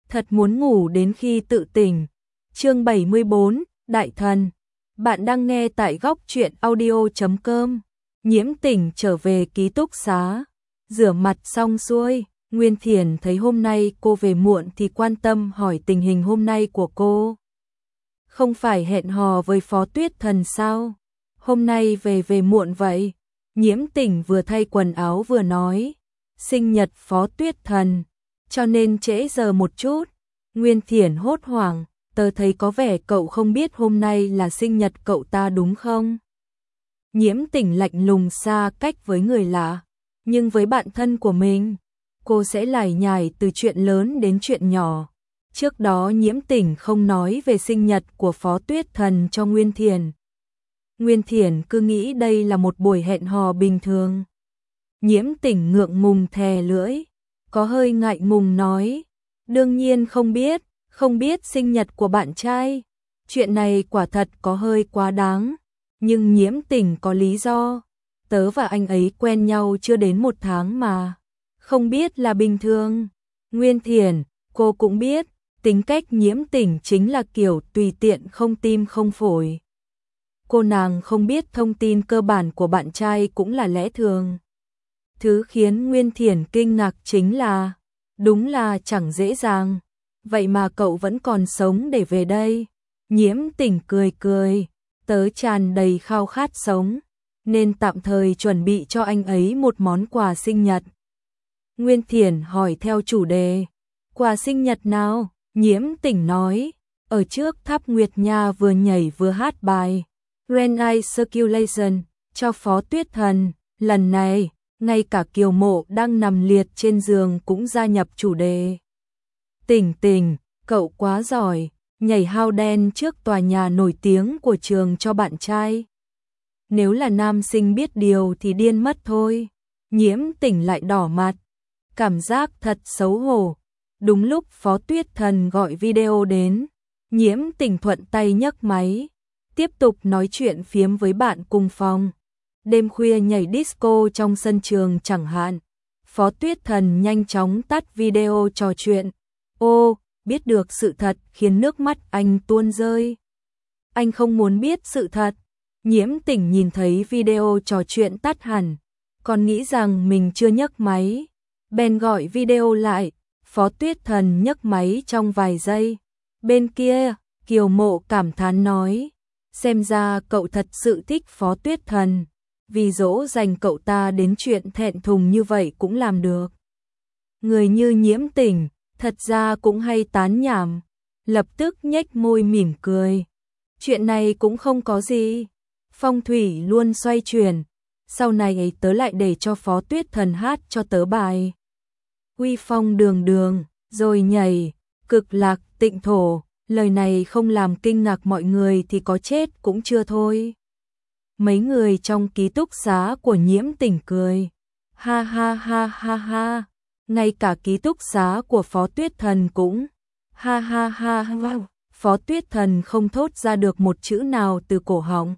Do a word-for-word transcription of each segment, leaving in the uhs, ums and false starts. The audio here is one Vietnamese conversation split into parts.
thật muốn ngủ đến khi tự tỉnh. Chương bảy mươi bốn, Đại Thần. Bạn đang nghe tại góc truyện audio chấm com. Nhiễm Tỉnh trở về ký túc xá, rửa mặt xong xuôi, Nguyên Thiển thấy hôm nay cô về muộn thì quan tâm hỏi tình hình hôm nay của cô. Không phải hẹn hò với Phó Tuyết Thần sao? Hôm nay về về muộn vậy? Nhiễm Tỉnh vừa thay quần áo vừa nói, sinh nhật Phó Tuyết Thần, cho nên trễ giờ một chút. Nguyên Thiển hốt hoảng, tớ thấy có vẻ cậu không biết hôm nay là sinh nhật cậu ta đúng không? Nhiễm Tỉnh lạnh lùng xa cách với người lạ, nhưng với bạn thân của mình, cô sẽ lải nhải từ chuyện lớn đến chuyện nhỏ. Trước đó Nhiễm Tỉnh không nói về sinh nhật của Phó Tuyết Thần cho Nguyên Thiển. Nguyên Thiển cứ nghĩ đây là một buổi hẹn hò bình thường. Nhiễm Tỉnh ngượng ngùng thè lưỡi, có hơi ngại ngùng nói, đương nhiên không biết, không biết sinh nhật của bạn trai. Chuyện này quả thật có hơi quá đáng, nhưng Nhiễm Tỉnh có lý do. Tớ và anh ấy quen nhau chưa đến một tháng mà, không biết là bình thường. Nguyên Thiển, cô cũng biết, tính cách Nhiễm Tỉnh chính là kiểu tùy tiện không tim không phổi. Cô nàng không biết thông tin cơ bản của bạn trai cũng là lẽ thường. Thứ khiến Nguyên Thiển kinh ngạc chính là, đúng là chẳng dễ dàng, vậy mà cậu vẫn còn sống để về đây. Nhiễm Tỉnh cười cười, tớ tràn đầy khao khát sống, nên tạm thời chuẩn bị cho anh ấy một món quà sinh nhật. Nguyên Thiển hỏi theo chủ đề, quà sinh nhật nào? Nhiễm Tỉnh nói, ở trước tháp Nguyệt Nha vừa nhảy vừa hát bài Grand Eye Circulation cho Phó Tuyết Thần. Lần này, ngay cả Kiều Mộ đang nằm liệt trên giường cũng gia nhập chủ đề. Tỉnh Tỉnh, cậu quá giỏi, nhảy hao đen trước tòa nhà nổi tiếng của trường cho bạn trai. Nếu là nam sinh biết điều thì điên mất thôi. Nhiễm Tỉnh lại đỏ mặt, cảm giác thật xấu hổ. Đúng lúc Phó Tuyết Thần gọi video đến, Nhiễm Tỉnh thuận tay nhấc máy, tiếp tục nói chuyện phiếm với bạn cùng phòng. Đêm khuya nhảy disco trong sân trường chẳng hạn. Phó Tuyết Thần nhanh chóng tắt video trò chuyện. Ô, biết được sự thật khiến nước mắt anh tuôn rơi. Anh không muốn biết sự thật. Nhiễm Tỉnh nhìn thấy video trò chuyện tắt hẳn, còn nghĩ rằng mình chưa nhấc máy, bèn gọi video lại. Phó Tuyết Thần nhấc máy trong vài giây. Bên kia, Kiều Mộ cảm thán nói, xem ra cậu thật sự thích Phó Tuyết Thần, vì dỗ dành cậu ta đến chuyện thẹn thùng như vậy cũng làm được. Người như Nhiễm Tỉnh, thật ra cũng hay tán nhảm, lập tức nhếch môi mỉm cười. Chuyện này cũng không có gì, phong thủy luôn xoay chuyển, sau này tớ lại để cho Phó Tuyết Thần hát cho tớ bài Uy Phong Đường Đường, rồi nhảy Cực Lạc Tịnh Thổ. Lời này không làm kinh ngạc mọi người thì có chết cũng chưa thôi. Mấy người trong ký túc xá của Nhiễm Tỉnh cười, ha ha ha ha ha. Ngay cả ký túc xá của Phó Tuyết Thần cũng ha ha ha ha. Phó Tuyết Thần không thốt ra được một chữ nào từ cổ họng.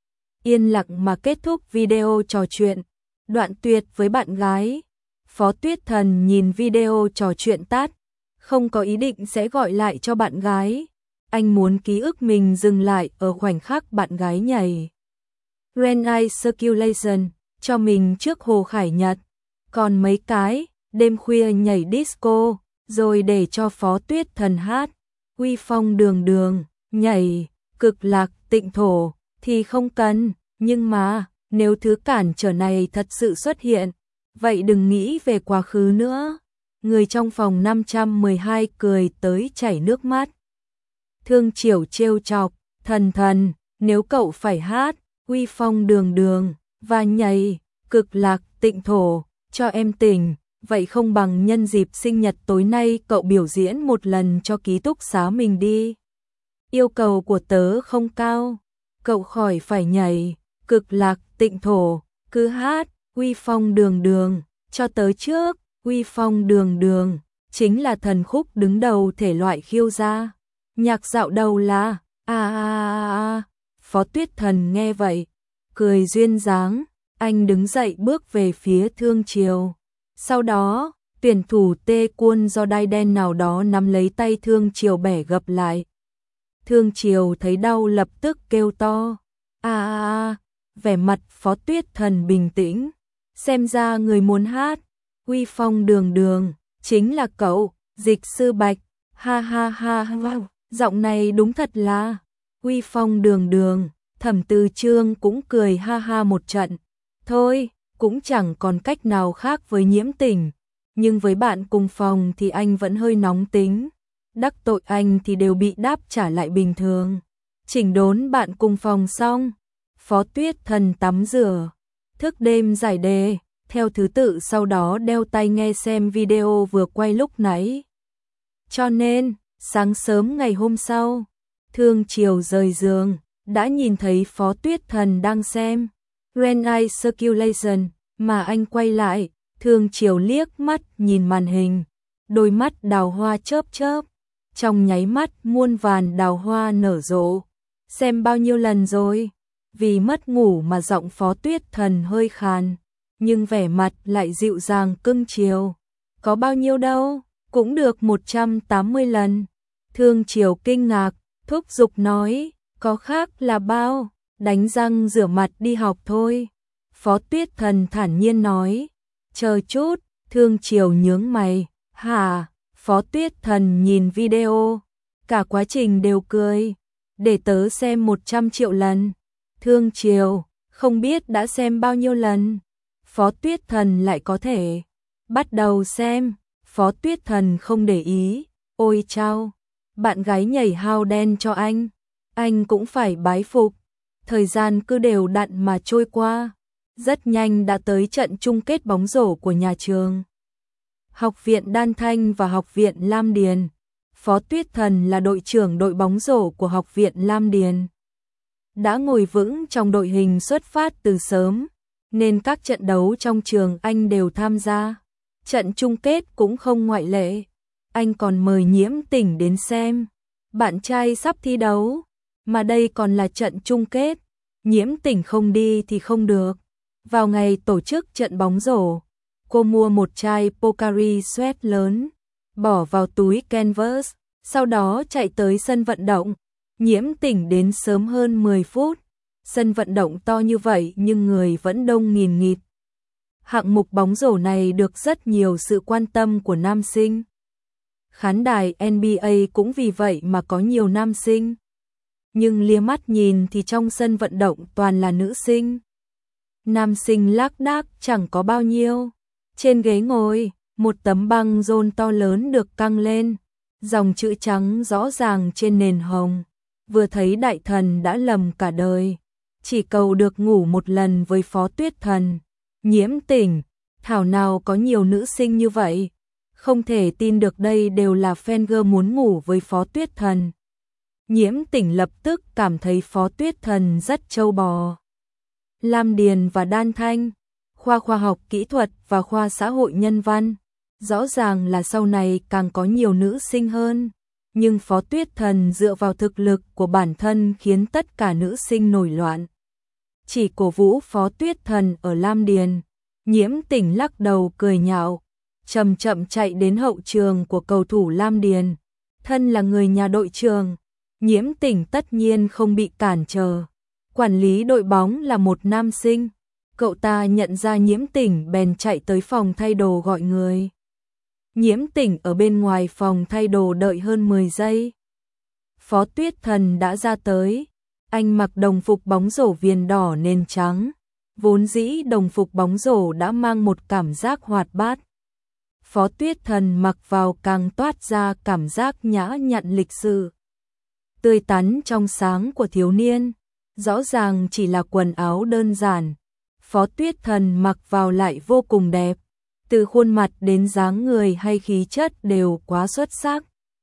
Yên lặng mà kết thúc video trò chuyện, đoạn tuyệt với bạn gái. Phó Tuyết Thần nhìn video trò chuyện tắt, không có ý định sẽ gọi lại cho bạn gái. Anh muốn ký ức mình dừng lại ở khoảnh khắc bạn gái nhảy Grand Eye Circulation cho mình trước Hồ Khải Nhật. Còn mấy cái, đêm khuya nhảy disco, rồi để cho Phó Tuyết Thần hát Uy Phong Đường Đường, nhảy Cực Lạc Tịnh Thổ thì không cần. Nhưng mà, nếu thứ cản trở này thật sự xuất hiện, vậy đừng nghĩ về quá khứ nữa. Người trong phòng năm trăm mười hai cười tới chảy nước mắt. Thương Chiểu trêu chọc, Thần Thần, nếu cậu phải hát Uy Phong Đường Đường và nhảy Cực Lạc Tịnh Thổ cho em Tỉnh, vậy không bằng nhân dịp sinh nhật tối nay cậu biểu diễn một lần cho ký túc xá mình đi. Yêu cầu của tớ không cao, cậu khỏi phải nhảy Cực Lạc Tịnh Thổ, cứ hát Uy Phong Đường Đường cho tớ trước. Uy Phong Đường Đường chính là thần khúc đứng đầu thể loại khiêu gia. Nhạc dạo đầu là a a a. Phó Tuyết Thần nghe vậy, cười duyên dáng, anh đứng dậy bước về phía Thương Chiều. Sau đó, Tuyển thủ tê quân do đai đen nào đó nắm lấy tay Thương Triều bẻ gập lại. Thương Triều thấy đau lập tức kêu to. A a a, vẻ mặt Phó Tuyết Thần bình tĩnh. Xem ra người muốn hát, uy phong đường đường, chính là cậu, Dịch Sư Bạch. Ha ha ha ha, giọng này đúng thật là uy phong đường đường. Thẩm Từ Chương cũng cười ha ha một trận. Thôi, cũng chẳng còn cách nào khác với Nhiễm Tình. Nhưng với bạn cùng phòng thì anh vẫn hơi nóng tính. Đắc tội anh thì đều bị đáp trả lại bình thường. Chỉnh đốn bạn cùng phòng xong, Phó Tuyết Thần tắm rửa, thức đêm giải đề, theo thứ tự sau đó đeo tai nghe xem video vừa quay lúc nãy. Cho nên, sáng sớm ngày hôm sau, Thương Triều rời giường, đã nhìn thấy Phó Tuyết Thần đang xem Red Eye Circulation, mà anh quay lại, Thương Triều liếc mắt nhìn màn hình, đôi mắt đào hoa chớp chớp, trong nháy mắt muôn vàn đào hoa nở rộ. Xem bao nhiêu lần rồi? Vì mất ngủ mà giọng Phó Tuyết Thần hơi khàn, nhưng vẻ mặt lại dịu dàng cưng chiều. Có bao nhiêu đâu, cũng được một trăm tám mươi lần. Thương Triều kinh ngạc, thúc giục nói, có khác là bao, đánh răng rửa mặt đi học thôi. Phó Tuyết Thần thản nhiên nói, chờ chút. Thương Triều nhướng mày, hả? Phó Tuyết Thần nhìn video, cả quá trình đều cười, để tớ xem một trăm triệu lần. Thương Triều, không biết đã xem bao nhiêu lần. Phó Tuyết Thần lại có thể bắt đầu xem. Phó Tuyết Thần không để ý, ôi chao, bạn gái nhảy hao đen cho anh, anh cũng phải bái phục. Thời gian cứ đều đặn mà trôi qua, rất nhanh đã tới trận chung kết bóng rổ của nhà trường. Học viện Đan Thanh và Học viện Lam Điền. Phó Tuyết Thần là đội trưởng đội bóng rổ của Học viện Lam Điền. Đã ngồi vững trong đội hình xuất phát từ sớm, nên các trận đấu trong trường anh đều tham gia. Trận chung kết cũng không ngoại lệ. Anh còn mời Nhiễm Tình đến xem. Bạn trai sắp thi đấu, mà đây còn là trận chung kết. Nhiễm Tình không đi thì không được. Vào ngày tổ chức trận bóng rổ, cô mua một chai Pocari Sweat lớn, bỏ vào túi canvas, sau đó chạy tới sân vận động. Nhiễm Tình đến sớm hơn mười phút. Sân vận động to như vậy nhưng người vẫn đông nghìn nghịt. Hạng mục bóng rổ này được rất nhiều sự quan tâm của nam sinh. Khán đài en bi a cũng vì vậy mà có nhiều nam sinh. Nhưng lia mắt nhìn thì trong sân vận động toàn là nữ sinh. Nam sinh lác đác chẳng có bao nhiêu. Trên ghế ngồi, một tấm băng rôn to lớn được căng lên, dòng chữ trắng rõ ràng trên nền hồng. Vừa thấy đại thần đã lầm cả đời, chỉ cầu được ngủ một lần với Phó Tuyết Thần. Nhiễm Tình, thảo nào có nhiều nữ sinh như vậy, không thể tin được đây đều là fan girl muốn ngủ với Phó Tuyết Thần. Nhiễm Tình lập tức cảm thấy Phó Tuyết Thần rất trâu bò. Lam Điền và Đan Thanh, khoa khoa học kỹ thuật và khoa xã hội nhân văn, rõ ràng là sau này càng có nhiều nữ sinh hơn. Nhưng Phó Tuyết Thần dựa vào thực lực của bản thân khiến tất cả nữ sinh nổi loạn. Chỉ cổ vũ Phó Tuyết Thần ở Lam Điền. Nhiễm Tình lắc đầu cười nhạo, chậm chậm chạy đến hậu trường của cầu thủ Lam Điền. Thân là người nhà đội trường, Nhiễm Tình tất nhiên không bị cản trở. Quản lý đội bóng là một nam sinh, cậu ta nhận ra Nhiễm Tình bèn chạy tới phòng thay đồ gọi người. Nhiễm Tình ở bên ngoài phòng thay đồ đợi hơn mười giây. Phó Tuyết Thần đã ra tới. Anh mặc đồng phục bóng rổ viền đỏ nền trắng. Vốn dĩ đồng phục bóng rổ đã mang một cảm giác hoạt bát. Phó Tuyết Thần mặc vào càng toát ra cảm giác nhã nhặn lịch sự. Tươi tắn trong sáng của thiếu niên. Rõ ràng chỉ là quần áo đơn giản. Phó Tuyết Thần mặc vào lại vô cùng đẹp. Từ khuôn mặt đến dáng người hay khí chất đều quá xuất sắc.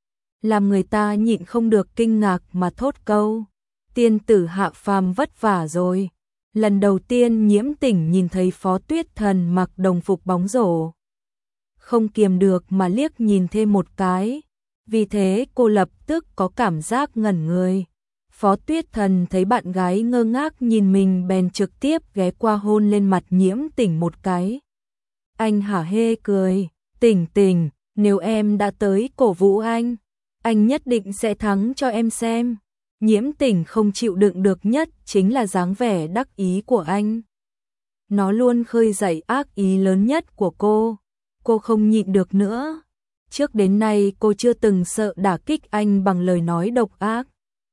Làm người ta nhịn không được kinh ngạc mà thốt câu. Tiên tử hạ phàm vất vả rồi. Lần đầu tiên Nhiễm Tình nhìn thấy Phó Tuyết Thần mặc đồng phục bóng rổ, không kiềm được mà liếc nhìn thêm một cái. Vì thế cô lập tức có cảm giác ngẩn người. Phó Tuyết Thần thấy bạn gái ngơ ngác nhìn mình bèn trực tiếp ghé qua hôn lên mặt Nhiễm Tình một cái. Anh hả hê cười, Tỉnh tỉnh, nếu em đã tới cổ vũ anh, anh nhất định sẽ thắng cho em xem. Nhiễm Tỉnh không chịu đựng được nhất chính là dáng vẻ đắc ý của anh. Nó luôn khơi dậy ác ý lớn nhất của cô. Cô không nhịn được nữa. Trước đến nay cô chưa từng sợ đả kích anh bằng lời nói độc ác.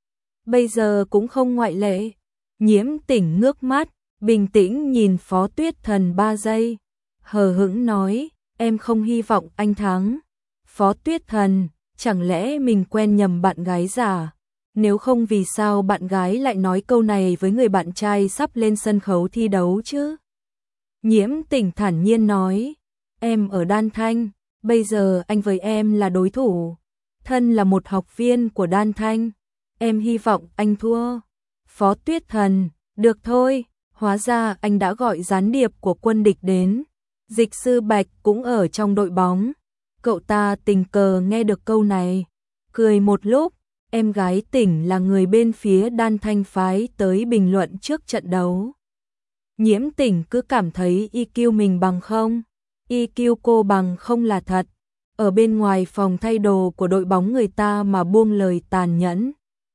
Bây giờ cũng không ngoại lệ. Nhiễm Tỉnh ngước mắt, bình tĩnh nhìn Phó Tuyết Thần ba giây. Hờ hững nói, em không hy vọng anh thắng. Phó Tuyết Thần, chẳng lẽ mình quen nhầm bạn gái giả? Nếu không vì sao bạn gái lại nói câu này với người bạn trai sắp lên sân khấu thi đấu chứ? Nhiễm Tỉnh thản nhiên nói, em ở Đan Thanh, bây giờ anh với em là đối thủ. Thân là một học viên của Đan Thanh, em hy vọng anh thua. Phó Tuyết Thần, được thôi, hóa ra anh đã gọi gián điệp của quân địch đến. Dịch sư Bạch cũng ở trong đội bóng. Cậu ta tình cờ nghe được câu này, cười một lúc. Em gái Tỉnh là người bên phía Đan Thanh phái tới bình luận trước trận đấu. Nhiễm Tỉnh cứ cảm thấy i kiu mình bằng không. i kiu cô bằng không là thật. Ở bên ngoài phòng thay đồ của đội bóng người ta mà buông lời tàn nhẫn.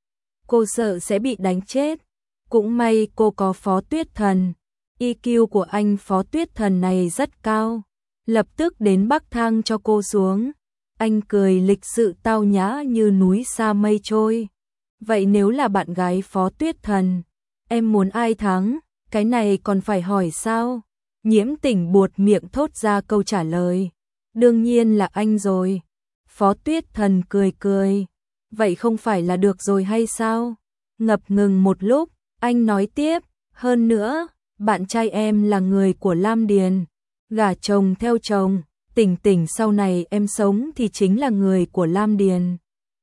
Cô sợ sẽ bị đánh chết. Cũng may cô có Phó Tuyết Thần. i kiu của anh Phó Tuyết Thần này rất cao. Lập tức đến bắc thang cho cô xuống. Anh cười lịch sự tao nhã như núi xa mây trôi. Vậy nếu là bạn gái Phó Tuyết Thần, em muốn ai thắng? Cái này còn phải hỏi sao? Nhiễm Tỉnh buột miệng thốt ra câu trả lời. Đương nhiên là anh rồi. Phó Tuyết Thần cười cười. Vậy không phải là được rồi hay sao? Ngập ngừng một lúc, anh nói tiếp. Hơn nữa, bạn trai em là người của Lam Điền. Gả chồng theo chồng. Tỉnh Tỉnh sau này em sống thì chính là người của Lam Điền.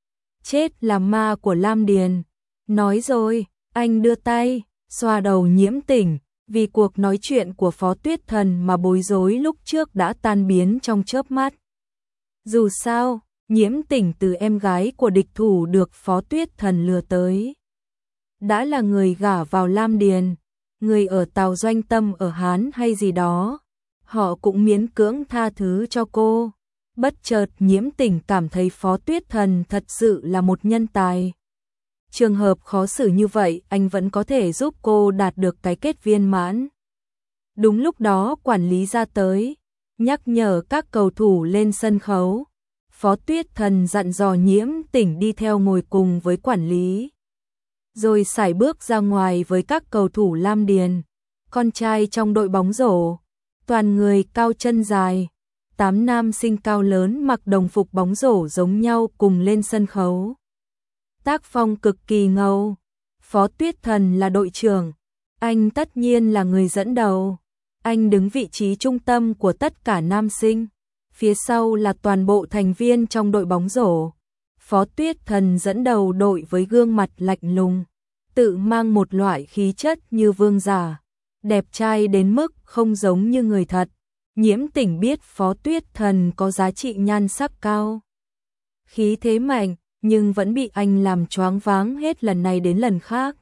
Chết là ma của Lam Điền. Nói rồi, anh đưa tay, xoa đầu Nhiễm Tỉnh, vì cuộc nói chuyện của Phó Tuyết Thần mà bối rối lúc trước đã tan biến trong chớp mắt. Dù sao, Nhiễm Tỉnh từ em gái của địch thủ được Phó Tuyết Thần lừa tới. Đã là người gả vào Lam Điền, người ở Tào Doanh Tâm ở Hán hay gì đó. Họ cũng miễn cưỡng tha thứ cho cô. Bất chợt Nhiễm Tỉnh cảm thấy Phó Tuyết Thần thật sự là một nhân tài. Trường hợp khó xử như vậy anh vẫn có thể giúp cô đạt được cái kết viên mãn. Đúng lúc đó quản lý ra tới, nhắc nhở các cầu thủ lên sân khấu. Phó Tuyết Thần dặn dò Nhiễm Tỉnh đi theo ngồi cùng với quản lý. Rồi sải bước ra ngoài với các cầu thủ Lam Điền. Con trai trong đội bóng rổ. Toàn người cao chân dài, tám nam sinh cao lớn mặc đồng phục bóng rổ giống nhau cùng lên sân khấu. Tác phong cực kỳ ngầu. Phó Tuyết Thần là đội trưởng, anh tất nhiên là người dẫn đầu. Anh đứng vị trí trung tâm của tất cả nam sinh, phía sau là toàn bộ thành viên trong đội bóng rổ. Phó Tuyết Thần dẫn đầu đội với gương mặt lạnh lùng, tự mang một loại khí chất như vương giả. Đẹp trai đến mức không giống như người thật. Nhiễm Tỉnh biết Phó Tuyết Thần có giá trị nhan sắc cao, khí thế mạnh, nhưng vẫn bị anh làm choáng váng hết lần này đến lần khác.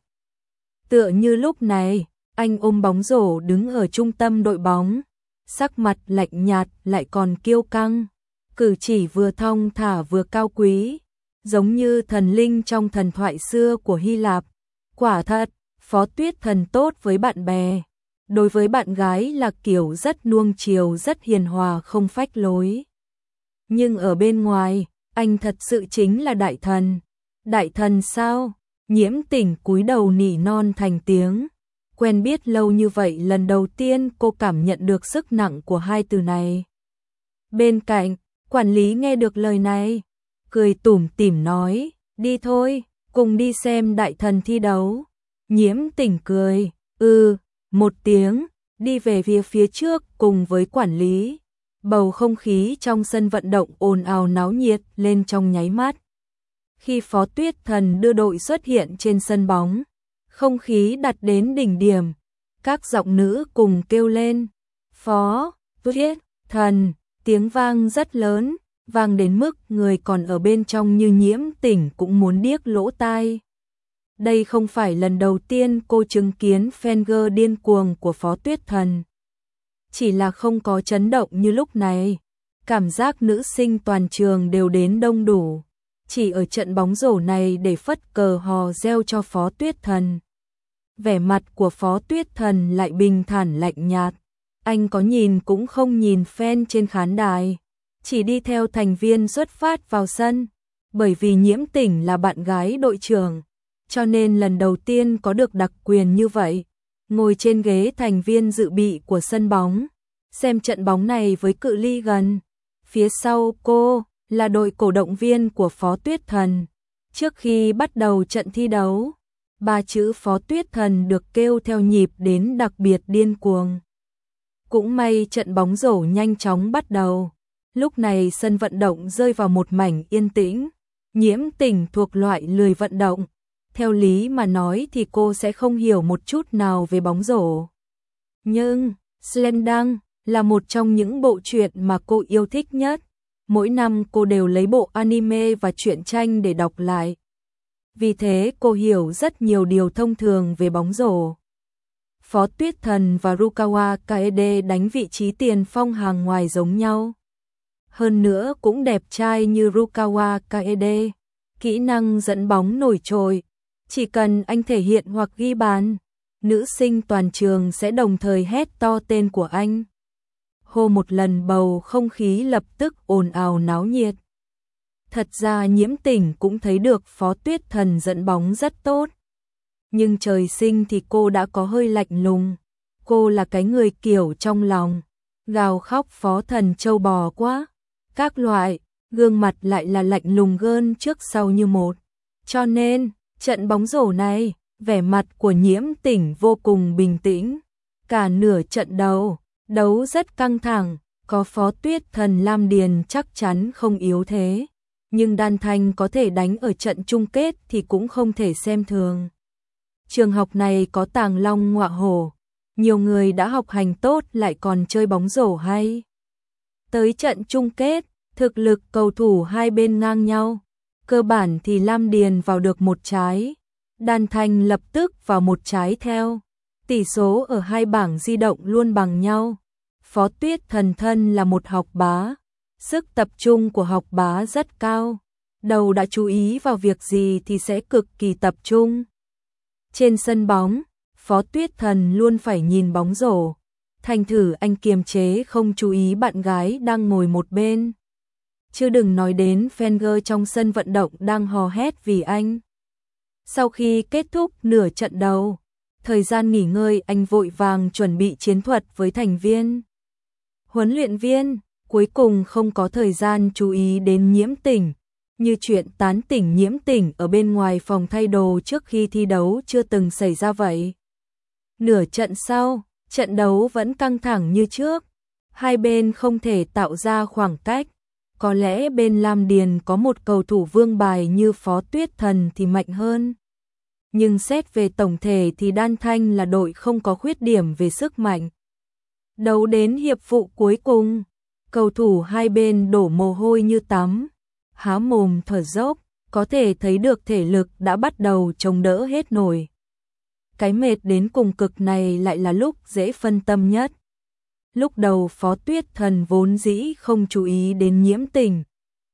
Tựa như lúc này, anh ôm bóng rổ đứng ở trung tâm đội bóng, sắc mặt lạnh nhạt lại còn kiêu căng, cử chỉ vừa thong thả vừa cao quý, giống như thần linh trong thần thoại xưa của Hy Lạp. Quả thật, Phó Tuyết Thần tốt với bạn bè. Đối với bạn gái là kiểu rất nuông chiều, rất hiền hòa không phách lối. Nhưng ở bên ngoài, anh thật sự chính là đại thần. Đại thần sao? Nhiễm Tỉnh cúi đầu nỉ non thành tiếng. Quen biết lâu như vậy lần đầu tiên cô cảm nhận được sức nặng của hai từ này. Bên cạnh, quản lý nghe được lời này, cười tủm tỉm nói, đi thôi, cùng đi xem đại thần thi đấu. Nhiễm Tỉnh cười, ừ, một tiếng, đi về phía phía trước cùng với quản lý. Bầu không khí trong sân vận động ồn ào náo nhiệt lên trong nháy mắt. Khi Phó Tuyết Thần đưa đội xuất hiện trên sân bóng, không khí đặt đến đỉnh điểm. Các giọng nữ cùng kêu lên, Phó Tuyết Thần, tiếng vang rất lớn, vang đến mức người còn ở bên trong như Nhiễm Tỉnh cũng muốn điếc lỗ tai. Đây không phải lần đầu tiên cô chứng kiến fan điên cuồng của Phó Tuyết Thần. Chỉ là không có chấn động như lúc này. cảm giác nữ sinh toàn trường đều đến đông đủ, chỉ ở trận bóng rổ này để phất cờ hò reo cho Phó Tuyết Thần. Vẻ mặt của Phó Tuyết Thần lại bình thản lạnh nhạt, anh có nhìn cũng không nhìn fan trên khán đài, chỉ đi theo thành viên xuất phát vào sân, bởi vì Nhiễm Tỉnh là bạn gái đội trưởng, cho nên lần đầu tiên có được đặc quyền như vậy, ngồi trên ghế thành viên dự bị của sân bóng, xem trận bóng này với cự ly gần. Phía sau cô là đội cổ động viên của Phó Tuyết Thần. Trước khi bắt đầu trận thi đấu, ba chữ Phó Tuyết Thần được kêu theo nhịp đến đặc biệt điên cuồng. Cũng may trận bóng rổ nhanh chóng bắt đầu. Lúc này sân vận động rơi vào một mảnh yên tĩnh. Nhiễm Tỉnh thuộc loại lười vận động. Theo lý mà nói thì cô sẽ không hiểu một chút nào về bóng rổ. Nhưng Slam Dunk là một trong những bộ truyện mà cô yêu thích nhất. Mỗi năm cô đều lấy bộ anime và truyện tranh để đọc lại. Vì thế cô hiểu rất nhiều điều thông thường về bóng rổ. Phó Tuyết Thần và Rukawa Kaede đánh vị trí tiền phong hàng ngoài giống nhau. Hơn nữa cũng đẹp trai như Rukawa Kaede. Kỹ năng dẫn bóng nổi trội. Chỉ cần anh thể hiện hoặc ghi bàn, nữ sinh toàn trường sẽ đồng thời hét to tên của anh. Hô một lần bầu không khí lập tức ồn ào náo nhiệt. Thật ra Nhiễm Tỉnh cũng thấy được Phó Tuyết Thần dẫn bóng rất tốt. Nhưng trời sinh thì cô đã có hơi lạnh lùng. Cô là cái người kiểu trong lòng. Gào khóc Phó Thần trâu bò quá. Các loại, gương mặt lại là lạnh lùng gơn trước sau như một. Cho nên, trận bóng rổ này, vẻ mặt của Nhiễm Tỉnh vô cùng bình tĩnh. Cả nửa trận đấu, đấu rất căng thẳng. Có Phó Tuyết Thần Lam Điền chắc chắn không yếu thế. Nhưng Đan Thanh có thể đánh ở trận chung kết thì cũng không thể xem thường. Trường học này có tàng long ngọa hổ, nhiều người đã học hành tốt lại còn chơi bóng rổ hay. Tới trận chung kết, thực lực cầu thủ hai bên ngang nhau, cơ bản thì Lam Điền vào được một trái, Đan Thanh lập tức vào một trái theo. Tỷ số ở hai bảng di động luôn bằng nhau. Phó Tuyết Thần thân là một học bá. Sức tập trung của học bá rất cao, đầu đã chú ý vào việc gì thì sẽ cực kỳ tập trung. Trên sân bóng, Phó Tuyết Thần luôn phải nhìn bóng rổ, thành thử anh kiềm chế không chú ý bạn gái đang ngồi một bên. Chứ đừng nói đến fan trong sân vận động đang hò hét vì anh. Sau khi kết thúc nửa trận đầu, thời gian nghỉ ngơi anh vội vàng chuẩn bị chiến thuật với thành viên. Huấn luyện viên cuối cùng không có thời gian chú ý đến Nhiễm Tỉnh, như chuyện tán tỉnh Nhiễm Tỉnh ở bên ngoài phòng thay đồ trước khi thi đấu chưa từng xảy ra vậy. Nửa trận sau, trận đấu vẫn căng thẳng như trước, hai bên không thể tạo ra khoảng cách. Có lẽ bên Lam Điền có một cầu thủ vương bài như Phó Tuyết Thần thì mạnh hơn. Nhưng xét về tổng thể thì Đan Thanh là đội không có khuyết điểm về sức mạnh. Đấu đến hiệp phụ cuối cùng, cầu thủ hai bên đổ mồ hôi như tắm, há mồm thở dốc, có thể thấy được thể lực đã bắt đầu chống đỡ hết nổi. Cái mệt đến cùng cực này lại là lúc dễ phân tâm nhất. Lúc đầu Phó Tuyết Thần vốn dĩ không chú ý đến Nhiễm Tỉnh.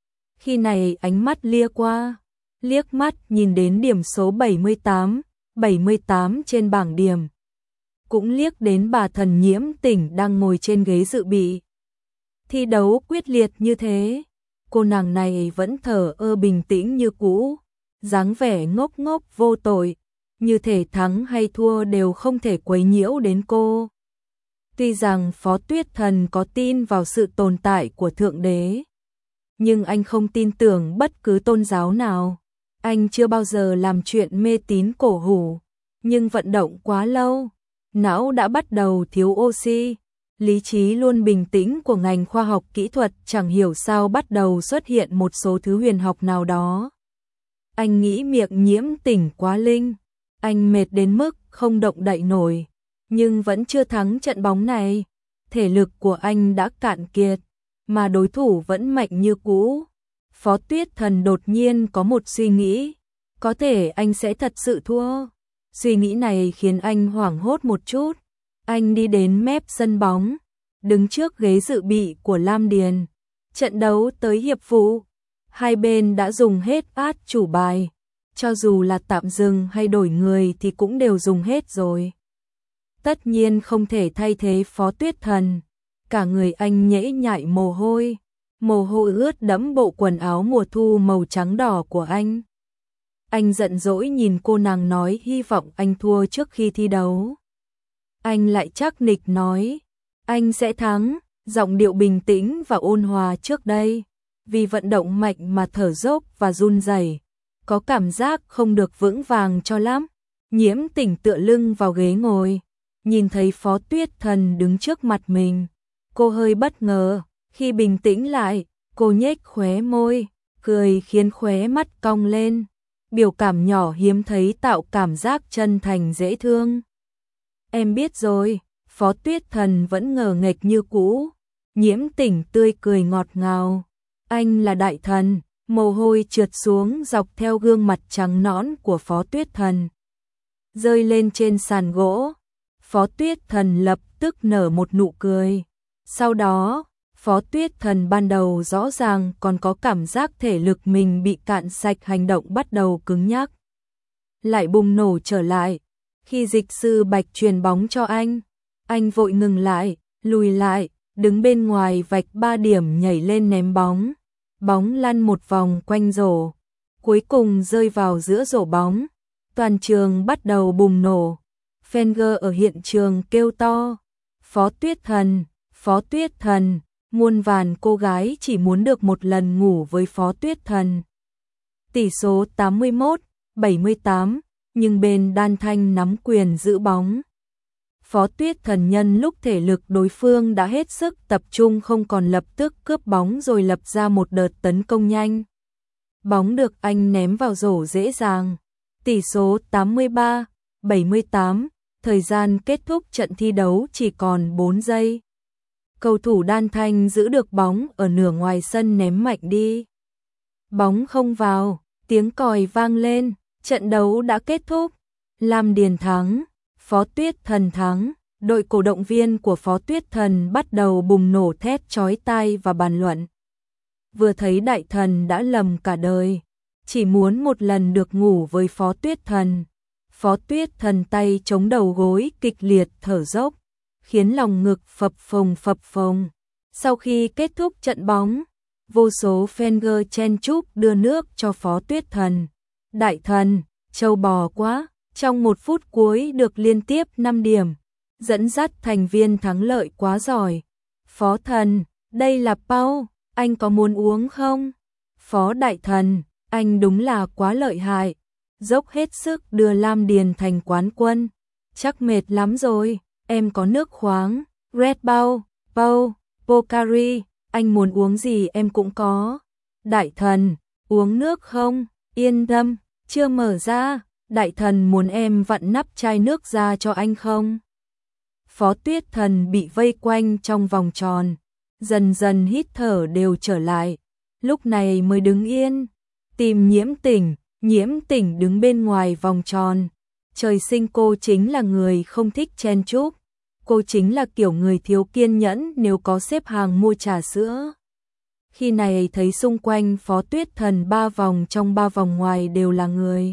Khi này ánh mắt lia qua, liếc mắt nhìn đến điểm số bảy mươi tám, bảy mươi tám trên bảng điểm. Cũng liếc đến bà thần Nhiễm Tỉnh đang ngồi trên ghế dự bị. Thi đấu quyết liệt như thế, cô nàng này vẫn thở ơ bình tĩnh như cũ, dáng vẻ ngốc ngốc vô tội, như thể thắng hay thua đều không thể quấy nhiễu đến cô. Tuy rằng Phó Tuyết Thần có tin vào sự tồn tại của Thượng Đế, nhưng anh không tin tưởng bất cứ tôn giáo nào. Anh chưa bao giờ làm chuyện mê tín cổ hủ, nhưng vận động quá lâu, não đã bắt đầu thiếu oxy. Lý trí luôn bình tĩnh của ngành khoa học kỹ thuật chẳng hiểu sao bắt đầu xuất hiện một số thứ huyền học nào đó. Anh nghĩ miệng Nhiễm Tỉnh quá linh, anh mệt đến mức không động đậy nổi, nhưng vẫn chưa thắng trận bóng này. Thể lực của anh đã cạn kiệt, mà đối thủ vẫn mạnh như cũ. Phó Tuyết Thần đột nhiên có một suy nghĩ, có thể anh sẽ thật sự thua. Suy nghĩ này khiến anh hoảng hốt một chút. Anh đi đến mép sân bóng, đứng trước ghế dự bị của Lam Điền. Trận đấu tới hiệp phụ, hai bên đã dùng hết át chủ bài, cho dù là tạm dừng hay đổi người thì cũng đều dùng hết rồi. Tất nhiên không thể thay thế Phó Tuyết Thần, cả người anh nhễ nhại mồ hôi, mồ hôi ướt đẫm bộ quần áo mùa thu màu trắng đỏ của anh. Anh giận dỗi nhìn cô nàng nói hy vọng anh thua trước khi thi đấu. Anh lại chắc nịch nói, anh sẽ thắng, giọng điệu bình tĩnh và ôn hòa trước đây. Vì vận động mạnh mà thở dốc và run rẩy, có cảm giác không được vững vàng cho lắm. Nhiễm Tỉnh tựa lưng vào ghế ngồi, nhìn thấy Phó Tuyết Thần đứng trước mặt mình. Cô hơi bất ngờ, khi bình tĩnh lại, cô nhếch khóe môi, cười khiến khóe mắt cong lên. Biểu cảm nhỏ hiếm thấy tạo cảm giác chân thành dễ thương. Em biết rồi, Phó Tuyết Thần vẫn ngờ nghệch như cũ. Nhiễm Tỉnh tươi cười ngọt ngào. Anh là đại thần, mồ hôi trượt xuống dọc theo gương mặt trắng nõn của Phó Tuyết Thần. Rơi lên trên sàn gỗ, Phó Tuyết Thần lập tức nở một nụ cười. Sau đó, Phó Tuyết Thần ban đầu rõ ràng còn có cảm giác thể lực mình bị cạn sạch, hành động bắt đầu cứng nhắc. Lại bùng nổ trở lại, khi dịch sư Bạch truyền bóng cho anh, anh vội ngừng lại, lùi lại, đứng bên ngoài vạch ba điểm nhảy lên ném bóng. Bóng lăn một vòng quanh rổ, cuối cùng rơi vào giữa rổ bóng. Toàn trường bắt đầu bùng nổ. Fenger ở hiện trường kêu to, Phó Tuyết Thần, Phó Tuyết Thần. Muôn vàn cô gái chỉ muốn được một lần ngủ với Phó Tuyết Thần. Tỷ số tám mươi mốt bảy mươi tám, nhưng bên Đan Thanh nắm quyền giữ bóng. Phó Tuyết Thần nhân lúc thể lực đối phương đã hết sức tập trung không còn lập tức cướp bóng rồi lập ra một đợt tấn công nhanh. Bóng được anh ném vào rổ dễ dàng. Tỷ số tám mươi ba bảy mươi tám, thời gian kết thúc trận thi đấu chỉ còn bốn giây. Cầu thủ Đan Thanh giữ được bóng ở nửa ngoài sân ném mạnh đi. Bóng không vào, tiếng còi vang lên, trận đấu đã kết thúc. Lam Điền thắng, Phó Tuyết Thần thắng. Đội cổ động viên của Phó Tuyết Thần bắt đầu bùng nổ thét chói tai và bàn luận. Vừa thấy đại thần đã lầm cả đời, chỉ muốn một lần được ngủ với Phó Tuyết Thần. Phó Tuyết Thần tay chống đầu gối kịch liệt thở dốc, khiến lòng ngực phập phồng phập phồng. Sau khi kết thúc trận bóng, vô số fan chen chúc đưa nước cho Phó Tuyết Thần. Đại thần, trâu bò quá, trong một phút cuối được liên tiếp năm điểm, dẫn dắt thành viên thắng lợi quá giỏi. Phó Thần, đây là Pau, anh có muốn uống không? Phó Đại Thần, anh đúng là quá lợi hại, dốc hết sức đưa Lam Điền thành quán quân. Chắc mệt lắm rồi, em có nước khoáng, Red Bull, Pau, Pocari, anh muốn uống gì em cũng có. Đại Thần, uống nước không? Yên tâm, chưa mở ra. Đại Thần muốn em vặn nắp chai nước ra cho anh không? Phó Tuyết Thần bị vây quanh trong vòng tròn, dần dần hít thở đều trở lại, lúc này mới đứng yên, tìm Nhiễm Tỉnh. Nhiễm Tỉnh đứng bên ngoài vòng tròn. Trời sinh cô chính là người không thích chen chúc, cô chính là kiểu người thiếu kiên nhẫn nếu có xếp hàng mua trà sữa. Khi này thấy xung quanh Phó Tuyết Thần ba vòng trong ba vòng ngoài đều là người,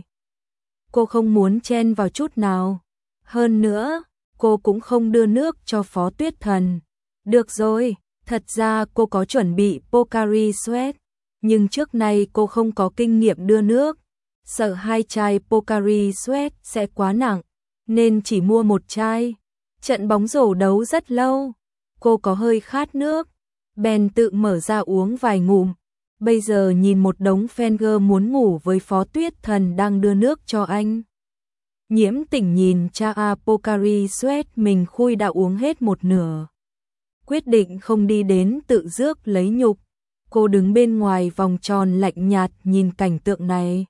cô không muốn chen vào chút nào. Hơn nữa, cô cũng không đưa nước cho Phó Tuyết Thần. Được rồi, thật ra cô có chuẩn bị Pocari Sweat, nhưng trước nay cô không có kinh nghiệm đưa nước. Sợ hai chai Pocari Sweat sẽ quá nặng, nên chỉ mua một chai. Trận bóng rổ đấu rất lâu, cô có hơi khát nước, bèn tự mở ra uống vài ngụm. Bây giờ nhìn một đống fan muốn ngủ với Phó Tuyết Thần đang đưa nước cho anh. Nhiễm Tỉnh nhìn cha Pocari Sweat mình khui đã uống hết một nửa, quyết định không đi đến tự rước lấy nhục. Cô đứng bên ngoài vòng tròn lạnh nhạt nhìn cảnh tượng này.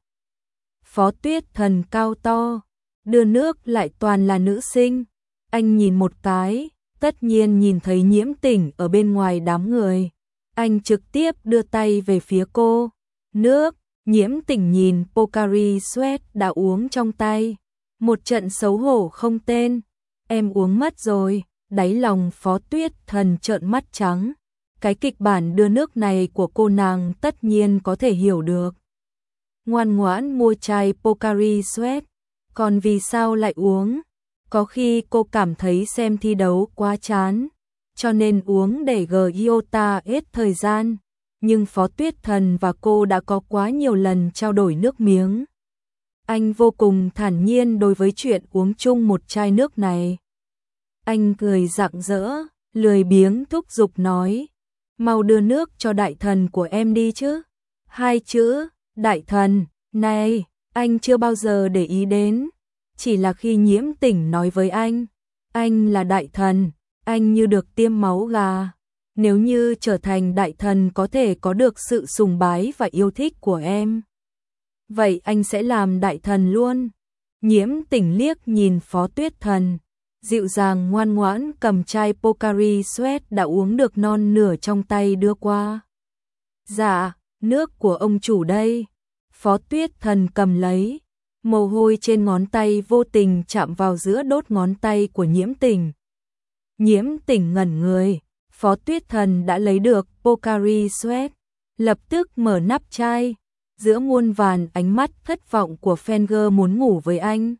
Phó Tuyết Thần cao to, đưa nước lại toàn là nữ sinh. Anh nhìn một cái, tất nhiên nhìn thấy Nhiễm Tỉnh ở bên ngoài đám người. Anh trực tiếp đưa tay về phía cô. Nước, Nhiễm Tỉnh nhìn Pocari Sweat đã uống trong tay. Một trận xấu hổ không tên. Em uống mất rồi, đáy lòng Phó Tuyết Thần trợn mắt trắng. Cái kịch bản đưa nước này của cô nàng tất nhiên có thể hiểu được. Ngoan ngoãn mua chai Pocari Sweat, còn vì sao lại uống? Có khi cô cảm thấy xem thi đấu quá chán, cho nên uống để Gyota hết thời gian, nhưng Phó Tuyết Thần và cô đã có quá nhiều lần trao đổi nước miếng. Anh vô cùng thản nhiên đối với chuyện uống chung một chai nước này. Anh cười rạng rỡ, lười biếng thúc giục nói, mau đưa nước cho đại thần của em đi chứ. Hai chữ, đại thần, này, anh chưa bao giờ để ý đến. Chỉ là khi Nhiễm Tỉnh nói với anh, anh là đại thần, anh như được tiêm máu gà. Nếu như trở thành đại thần có thể có được sự sùng bái và yêu thích của em, vậy anh sẽ làm đại thần luôn. Nhiễm Tỉnh liếc nhìn Phó Tuyết Thần, dịu dàng ngoan ngoãn cầm chai Pocari Sweat đã uống được non nửa trong tay đưa qua. Dạ, nước của ông chủ đây. Phó Tuyết Thần cầm lấy, mồ hôi trên ngón tay vô tình chạm vào giữa đốt ngón tay của Nhiễm Tỉnh. Nhiễm Tỉnh ngẩn người, Phó Tuyết Thần đã lấy được Pocari Sweat, lập tức mở nắp chai, giữa muôn vàn ánh mắt thất vọng của Fenger muốn ngủ với anh.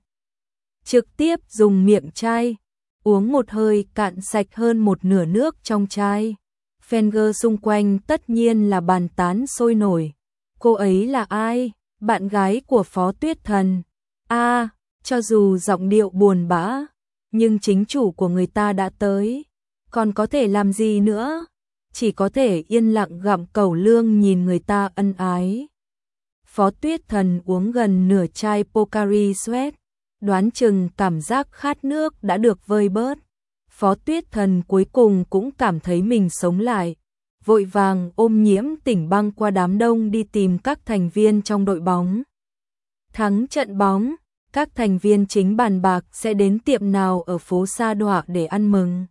Trực tiếp dùng miệng chai, uống một hơi cạn sạch hơn một nửa nước trong chai. Fenger xung quanh tất nhiên là bàn tán sôi nổi. Cô ấy là ai? Bạn gái của Phó Tuyết Thần. A, à, cho dù giọng điệu buồn bã, nhưng chính chủ của người ta đã tới, còn có thể làm gì nữa? Chỉ có thể yên lặng gặm cẩu lương nhìn người ta ân ái. Phó Tuyết Thần uống gần nửa chai Pocari Sweat, đoán chừng cảm giác khát nước đã được vơi bớt. Phó Tuyết Thần cuối cùng cũng cảm thấy mình sống lại, vội vàng ôm Nhiễm Tỉnh băng qua đám đông đi tìm các thành viên trong đội bóng. Thắng trận bóng, các thành viên chính bàn bạc sẽ đến tiệm nào ở phố Sa Đọa để ăn mừng.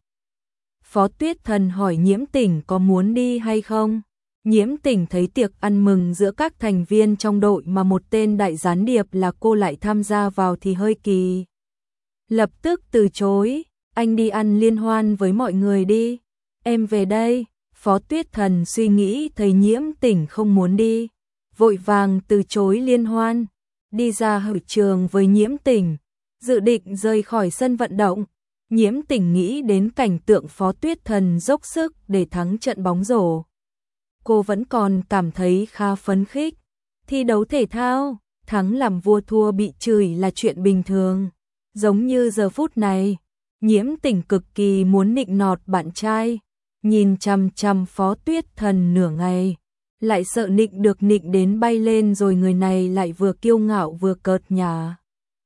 Phó Tuyết Thần hỏi Nhiễm Tỉnh có muốn đi hay không. Nhiễm Tỉnh thấy tiệc ăn mừng giữa các thành viên trong đội mà một tên đại gián điệp là cô lại tham gia vào thì hơi kỳ. Lập tức từ chối, anh đi ăn liên hoan với mọi người đi, em về đây. Phó Tuyết Thần suy nghĩ thấy Nhiễm Tỉnh không muốn đi, vội vàng từ chối liên hoan, đi ra hội trường với Nhiễm Tỉnh, dự định rời khỏi sân vận động. Nhiễm Tỉnh nghĩ đến cảnh tượng Phó Tuyết Thần dốc sức để thắng trận bóng rổ. Cô vẫn còn cảm thấy khá phấn khích. Thi đấu thể thao, thắng làm vua thua bị chửi là chuyện bình thường. Giống như giờ phút này, Nhiễm Tỉnh cực kỳ muốn nịnh nọt bạn trai, nhìn chằm chằm Phó Tuyết Thần nửa ngày, lại sợ nịnh được nịnh đến bay lên rồi người này lại vừa kiêu ngạo vừa cợt nhả.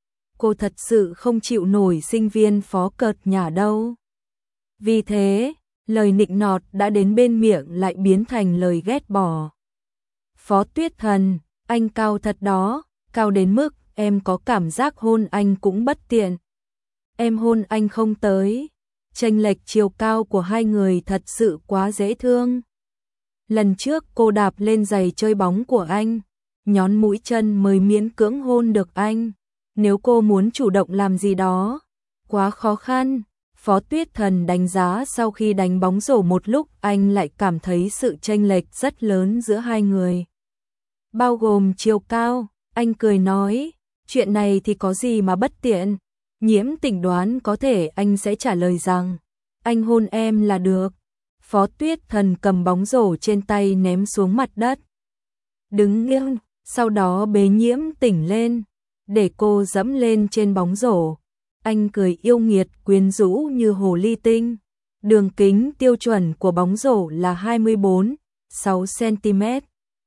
Cô thật sự không chịu nổi sinh viên Phó cợt nhả đâu. Vì thế, lời nịnh nọt đã đến bên miệng lại biến thành lời ghét bỏ. Phó Tuyết Thần, anh cao thật đó, cao đến mức em có cảm giác hôn anh cũng bất tiện. Em hôn anh không tới. Chênh lệch chiều cao của hai người thật sự quá dễ thương. Lần trước cô đạp lên giày chơi bóng của anh, nhón mũi chân mới miễn cưỡng hôn được anh. Nếu cô muốn chủ động làm gì đó, quá khó khăn. Phó Tuyết Thần đánh giá sau khi đánh bóng rổ một lúc anh lại cảm thấy sự chênh lệch rất lớn giữa hai người. Bao gồm chiều cao, anh cười nói, chuyện này thì có gì mà bất tiện. Nhiễm Tỉnh đoán có thể anh sẽ trả lời rằng, anh hôn em là được. Phó Tuyết Thần cầm bóng rổ trên tay ném xuống mặt đất. Đứng nghiêng, sau đó bế Nhiễm Tỉnh lên, để cô dẫm lên trên bóng rổ. Anh cười yêu nghiệt quyến rũ như hồ ly tinh. Đường kính tiêu chuẩn của bóng rổ là hai mươi bốn phẩy sáu xăng-ti-mét.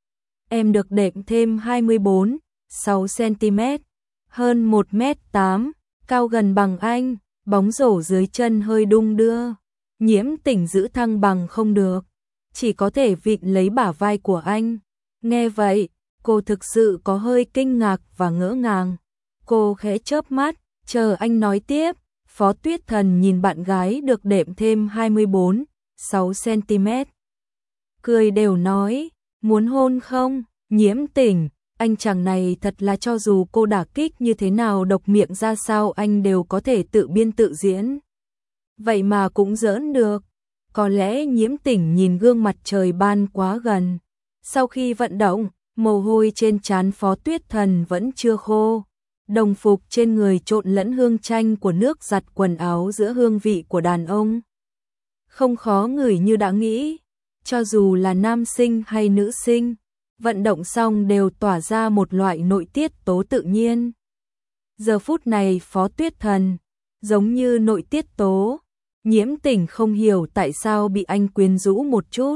Em được đệm thêm hai mươi bốn phẩy sáu xăng-ti-mét, hơn một mét tám, cao gần bằng anh. Bóng rổ dưới chân hơi đung đưa. Nhiễm Tỉnh giữ thăng bằng không được, chỉ có thể vịn lấy bả vai của anh. Nghe vậy, cô thực sự có hơi kinh ngạc và ngỡ ngàng. Cô khẽ chớp mắt, chờ anh nói tiếp. Phó Tuyết Thần nhìn bạn gái được đệm thêm hai mươi bốn phẩy sáu xăng-ti-mét. Cười đều nói, muốn hôn không? Nhiễm Tỉnh, anh chàng này thật là cho dù cô đả kích như thế nào độc miệng ra sao anh đều có thể tự biên tự diễn. Vậy mà cũng giỡn được. Có lẽ Nhiễm Tỉnh nhìn gương mặt trời ban quá gần. Sau khi vận động, mồ hôi trên trán Phó Tuyết Thần vẫn chưa khô. Đồng phục trên người trộn lẫn hương chanh của nước giặt quần áo giữa hương vị của đàn ông. Không khó ngửi như đã nghĩ, cho dù là nam sinh hay nữ sinh, vận động xong đều tỏa ra một loại nội tiết tố tự nhiên. Giờ phút này Phó Tuyết Thần, giống như nội tiết tố, Nhiễm Tỉnh không hiểu tại sao bị anh quyến rũ một chút.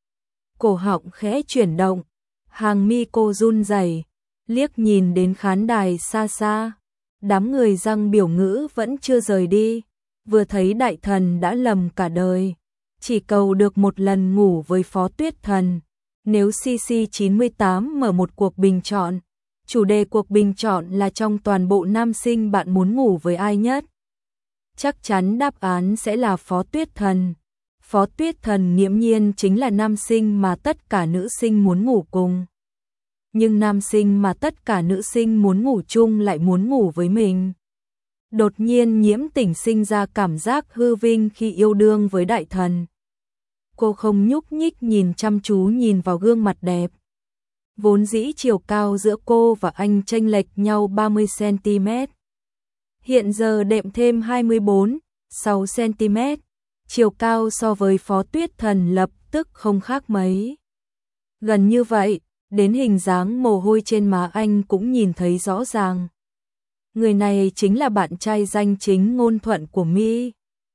Cổ họng khẽ chuyển động, hàng mi cô run rẩy, liếc nhìn đến khán đài xa xa. Đám người răng biểu ngữ vẫn chưa rời đi, vừa thấy đại thần đã lầm cả đời. Chỉ cầu được một lần ngủ với Phó Tuyết Thần. Nếu xê xê chín mươi tám mở một cuộc bình chọn, chủ đề cuộc bình chọn là trong toàn bộ nam sinh bạn muốn ngủ với ai nhất? Chắc chắn đáp án sẽ là Phó Tuyết Thần. Phó Tuyết Thần nghiễm nhiên chính là nam sinh mà tất cả nữ sinh muốn ngủ cùng. Nhưng nam sinh mà tất cả nữ sinh muốn ngủ chung lại muốn ngủ với mình. Đột nhiên Nhiễm Tỉnh sinh ra cảm giác hư vinh khi yêu đương với đại thần. Cô không nhúc nhích nhìn chăm chú nhìn vào gương mặt đẹp. Vốn dĩ chiều cao giữa cô và anh chênh lệch nhau ba mươi xăng-ti-mét. Hiện giờ đệm thêm hai mươi bốn, sáu xăng-ti-mét. Chiều cao so với Phó Tuyết Thần lập tức không khác mấy. Gần như vậy, đến hình dáng mồ hôi trên má anh cũng nhìn thấy rõ ràng. Người này chính là bạn trai danh chính ngôn thuận của My.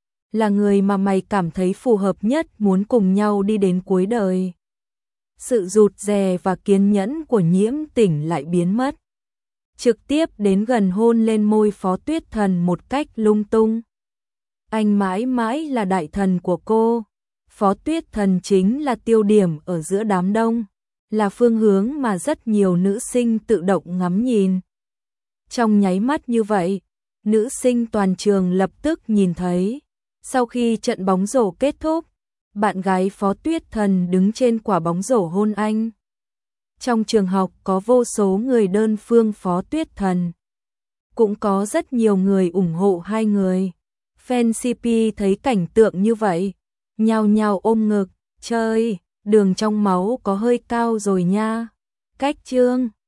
Là người mà mày cảm thấy phù hợp nhất muốn cùng nhau đi đến cuối đời. Sự rụt rè và kiên nhẫn của Nhiễm Tỉnh lại biến mất. Trực tiếp đến gần hôn lên môi Phó Tuyết Thần một cách lung tung. Anh mãi mãi là đại thần của cô. Phó Tuyết Thần chính là tiêu điểm ở giữa đám đông. Là phương hướng mà rất nhiều nữ sinh tự động ngắm nhìn. Trong nháy mắt như vậy, nữ sinh toàn trường lập tức nhìn thấy. Sau khi trận bóng rổ kết thúc, bạn gái Phó Tuyết Thần đứng trên quả bóng rổ hôn anh. Trong trường học có vô số người đơn phương Phó Tuyết Thần. Cũng có rất nhiều người ủng hộ hai người. Fan xê pê thấy cảnh tượng như vậy, nhao nhao ôm ngực, chơi, đường trong máu có hơi cao rồi nha. Cách chương